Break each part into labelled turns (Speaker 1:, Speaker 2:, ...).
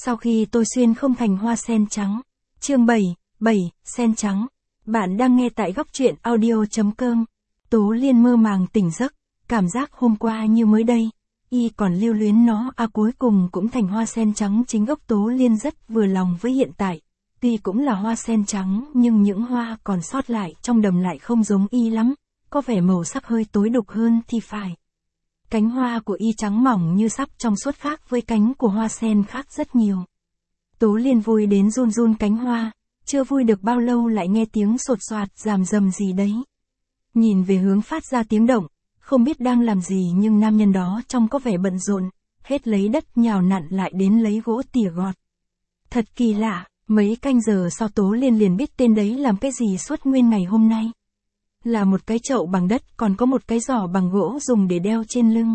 Speaker 1: Sau khi tôi xuyên không thành hoa sen trắng. Chương 7, sen trắng. Bạn đang nghe tại góc truyện audio.com. Tố Liên mơ màng tỉnh giấc, cảm giác hôm qua như mới đây. Y còn lưu luyến nó, cuối cùng cũng thành hoa sen trắng chính gốc. Tố Liên rất vừa lòng với hiện tại. Tuy cũng là hoa sen trắng nhưng những hoa còn sót lại trong đầm lại không giống Y lắm, có vẻ màu sắc hơi tối đục hơn thì phải. Cánh hoa của Y trắng mỏng như sắp trong suốt khác với cánh của hoa sen khác rất nhiều. Tố Liên vui đến run run cánh hoa, chưa vui được bao lâu lại nghe tiếng sột soạt ràm rầm gì đấy. Nhìn về hướng phát ra tiếng động, không biết đang làm gì nhưng nam nhân đó trông có vẻ bận rộn, hết lấy đất nhào nặn lại đến lấy gỗ tỉa gọt. Thật kỳ lạ, mấy canh giờ sau Tố Liên liền biết tên đấy làm cái gì suốt nguyên ngày hôm nay. Là một cái chậu bằng đất, còn có một cái giỏ bằng gỗ dùng để đeo trên lưng.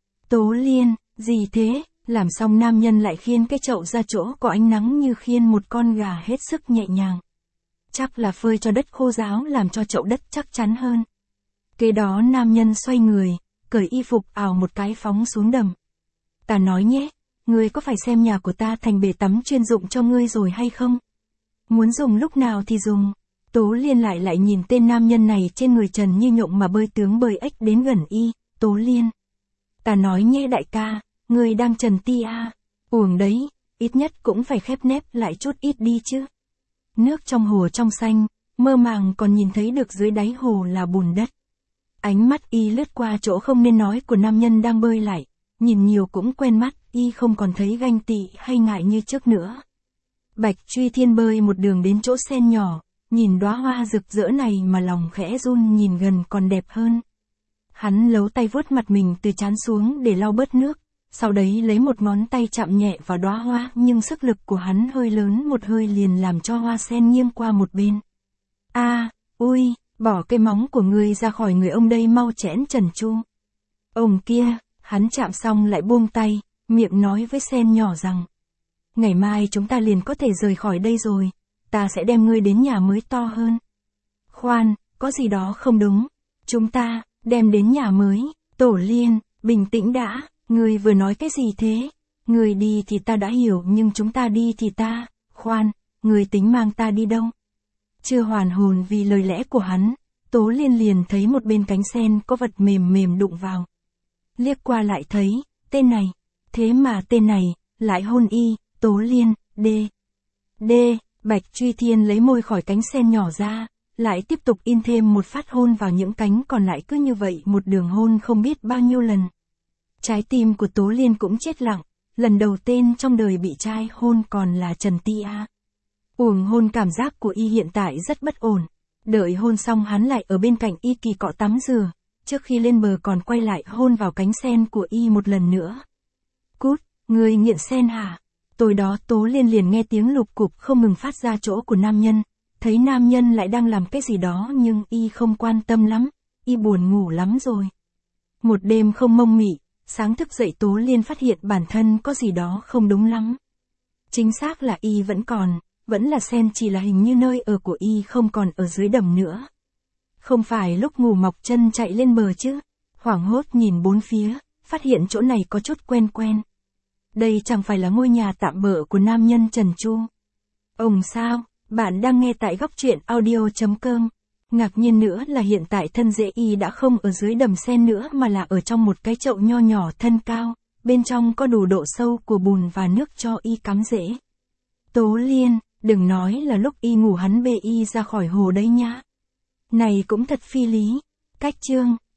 Speaker 1: Tố Liên, gì thế? Làm xong nam nhân lại khiêng cái chậu ra chỗ có ánh nắng như khiêng một con gà hết sức nhẹ nhàng. Chắc là phơi cho đất khô ráo làm cho chậu đất chắc chắn hơn. Kế đó nam nhân xoay người, cởi y phục ào một cái phóng xuống đầm. Ta nói nhé, ngươi có phải xem nhà của ta thành bể tắm chuyên dụng cho ngươi rồi hay không? Muốn dùng lúc nào thì dùng. Tố Liên lại nhìn tên nam nhân này trên người trần như nhộng mà bơi tướng bơi ếch đến gần Y. Tố Liên. Ta nói nhé đại ca, ngươi đang trần ti à. Uổng đấy, ít nhất cũng phải khép nép lại chút ít đi chứ. Nước trong hồ trong xanh, mơ màng còn nhìn thấy được dưới đáy hồ là bùn đất. Ánh mắt Y lướt qua chỗ không nên nói của nam nhân đang bơi lại, nhìn nhiều cũng quen mắt, Y không còn thấy ganh tị hay ngại như trước nữa. Bạch Truy Thiên bơi một đường đến chỗ sen nhỏ, nhìn đóa hoa rực rỡ này mà lòng khẽ run, nhìn gần còn đẹp hơn. Hắn lấu tay vuốt mặt mình từ trán xuống để lau bớt nước, sau đấy lấy một ngón tay chạm nhẹ vào đóa hoa, nhưng sức lực của hắn hơi lớn, một hơi liền làm cho hoa sen nghiêng qua một bên. Ui, bỏ cái móng của ngươi ra khỏi người ông đây, mau chẽn Trần Chu. Ông kia, hắn chạm xong lại buông tay, miệng nói với sen nhỏ rằng: ngày mai chúng ta liền có thể rời khỏi đây rồi, ta sẽ đem ngươi đến nhà mới to hơn. Khoan, có gì đó không đúng. Chúng ta, đem đến nhà mới. Tổ Liên, bình tĩnh đã, ngươi vừa nói cái gì thế? Ngươi đi thì ta đã hiểu, nhưng chúng ta đi thì ta, khoan, ngươi tính mang ta đi đâu? Chưa hoàn hồn vì lời lẽ của hắn, Tố Liên liền thấy một bên cánh sen có vật mềm mềm đụng vào. Liếc qua lại thấy, tên này, thế mà tên này, lại hôn Y. Tố Liên, Bạch Truy Thiên lấy môi khỏi cánh sen nhỏ ra, lại tiếp tục in thêm một phát hôn vào những cánh còn lại, cứ như vậy một đường hôn không biết bao nhiêu lần. Trái tim của Tố Liên cũng chết lặng, lần đầu tiên trong đời bị trai hôn còn là Trần Ti A. Uổng hôn, cảm giác của Y hiện tại rất bất ổn. Đợi hôn xong hắn lại ở bên cạnh Y kỳ cọ tắm rửa, trước khi lên bờ còn quay lại hôn vào cánh sen của Y một lần nữa. Cút, người nghiện sen hả? Tối đó Tố Liên liền nghe tiếng lục cục không ngừng phát ra chỗ của nam nhân, thấy nam nhân lại đang làm cái gì đó nhưng Y không quan tâm lắm, Y buồn ngủ lắm rồi. Một đêm không mông mị, sáng thức dậy Tố Liên phát hiện bản thân có gì đó không đúng lắm. Chính xác là Y vẫn là sen, chỉ là hình như nơi ở của Y không còn ở dưới đầm nữa. Không phải lúc ngủ mọc chân chạy lên bờ chứ. Hoảng hốt nhìn bốn phía, phát hiện chỗ này có chút quen quen. Đây chẳng phải là ngôi nhà tạm bợ của nam nhân Trần Chu. Ông sao, bạn đang nghe tại góc truyện audio.com. Ngạc nhiên nữa là hiện tại thân rễ Y đã không ở dưới đầm sen nữa mà là ở trong một cái chậu nho nhỏ thân cao, bên trong có đủ độ sâu của bùn và nước cho Y cắm rễ. Tố Liên, đừng nói là lúc Y ngủ hắn bê Y ra khỏi hồ đấy nhá. Này cũng thật phi lý. Cách chương.